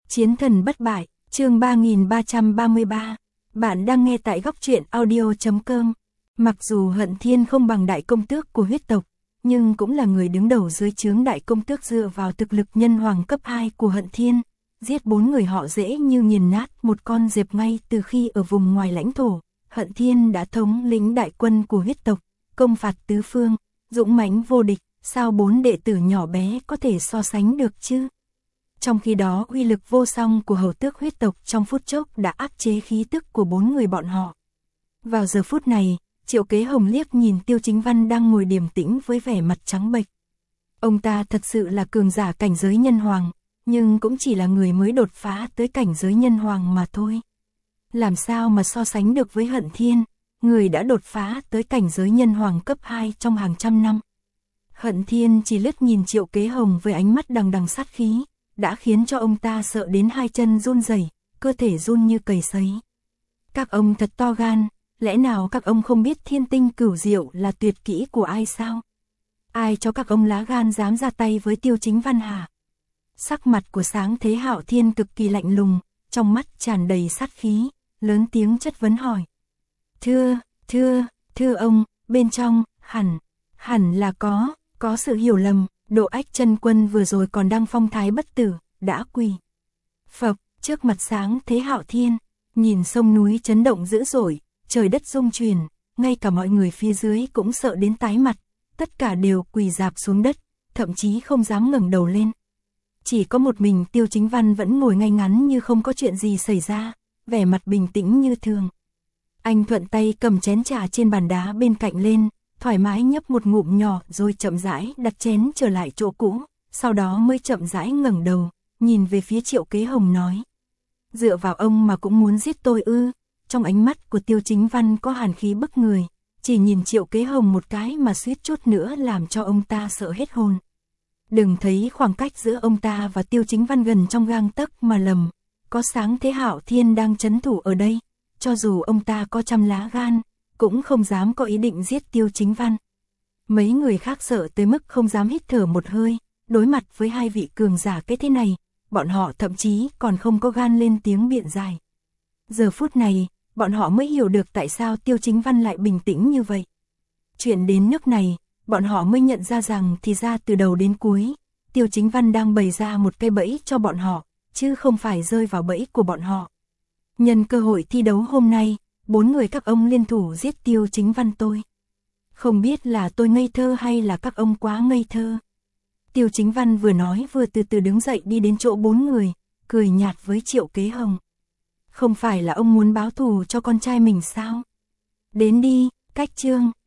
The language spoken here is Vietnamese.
Chiến thần bất bại, chương 3333. Bạn đang nghe tại góc truyện audio.com. Mặc dù Hận Thiên không bằng đại công tước của huyết tộc, nhưng cũng là người đứng đầu dưới trướng đại công tước dựa vào thực lực nhân hoàng cấp 2 của Hận Thiên. Giết 4 người họ dễ như nghiền nát một con dẹp ngay từ khi ở vùng ngoài lãnh thổ. Hận Thiên đã thống lĩnh đại quân của huyết tộc, công phạt tứ phương, dũng mãnh vô địch, sao 4 đệ tử nhỏ bé có thể so sánh được chứ? Trong khi đó uy lực vô song của hầu tước huyết tộc trong phút chốc đã áp chế khí tức của 4 người bọn họ. Vào giờ phút này, Triệu Kế Hồng liếc nhìn Tiêu Chính Văn đang ngồi điềm tĩnh với vẻ mặt trắng bệch. Ông ta thật sự là cường giả cảnh giới nhân hoàng, nhưng cũng chỉ là người mới đột phá tới cảnh giới nhân hoàng mà thôi. Làm sao mà so sánh được với Hận Thiên, người đã đột phá tới cảnh giới nhân hoàng cấp 2 trong hàng trăm năm. Hận Thiên chỉ lướt nhìn Triệu Kế Hồng với ánh mắt đằng đằng sát khí, đã khiến cho ông ta sợ đến hai chân run rẩy, cơ thể run như cầy sấy. Các ông thật to gan, lẽ nào các ông không biết thiên tinh cửu diệu là tuyệt kỹ của ai sao? Ai cho các ông lá gan dám ra tay với Tiêu Chính Văn hả? Sắc mặt của Sáng Thế Hạo Thiên cực kỳ lạnh lùng, trong mắt tràn đầy sát khí, lớn tiếng chất vấn hỏi. Thưa ông, bên trong, hẳn là có sự hiểu lầm, Độ Ách Chân Quân vừa rồi còn đang phong thái bất tử, đã quỳ phập trước mặt Sáng Thế Hạo Thiên, nhìn sông núi chấn động dữ dội, trời đất rung chuyển, ngay cả mọi người phía dưới cũng sợ đến tái mặt, tất cả đều quỳ rạp xuống đất, thậm chí không dám ngẩng đầu lên. Chỉ có một mình Tiêu Chính Văn vẫn ngồi ngay ngắn như không có chuyện gì xảy ra, vẻ mặt bình tĩnh như thường. Anh thuận tay cầm chén trà trên bàn đá bên cạnh lên, thoải mái nhấp một ngụm nhỏ rồi chậm rãi đặt chén trở lại chỗ cũ, sau đó mới chậm rãi ngẩng đầu, nhìn về phía Triệu Kế Hồng nói. Dựa vào ông mà cũng muốn giết tôi ư? Trong ánh mắt của Tiêu Chính Văn có hàn khí bức người, chỉ nhìn Triệu Kế Hồng một cái mà suýt chút nữa làm cho ông ta sợ hết hồn. Đừng thấy khoảng cách giữa ông ta và Tiêu Chính Văn gần trong gang tấc mà lầm, có Sáng Thế Hạo Thiên đang trấn thủ ở đây, cho dù ông ta có trăm lá gan, cũng không dám có ý định giết Tiêu Chính Văn. Mấy người khác sợ tới mức không dám hít thở một hơi, đối mặt với hai vị cường giả cái thế này, bọn họ thậm chí còn không có gan lên tiếng biện giải. Giờ phút này, bọn họ mới hiểu được tại sao Tiêu Chính Văn lại bình tĩnh như vậy. Chuyện đến nước này, bọn họ mới nhận ra rằng thì ra từ đầu đến cuối, Tiêu Chính Văn đang bày ra một cái bẫy cho bọn họ, chứ không phải rơi vào bẫy của bọn họ. Nhân cơ hội thi đấu hôm nay, 4 người các ông liên thủ giết Tiêu Chính Văn tôi. Không biết là tôi ngây thơ hay là các ông quá ngây thơ. Tiêu Chính Văn vừa nói vừa từ từ đứng dậy đi đến chỗ 4 người, cười nhạt với Triệu Kế Hồng. Không phải là ông muốn báo thù cho con trai mình sao? Đến đi, cách chương.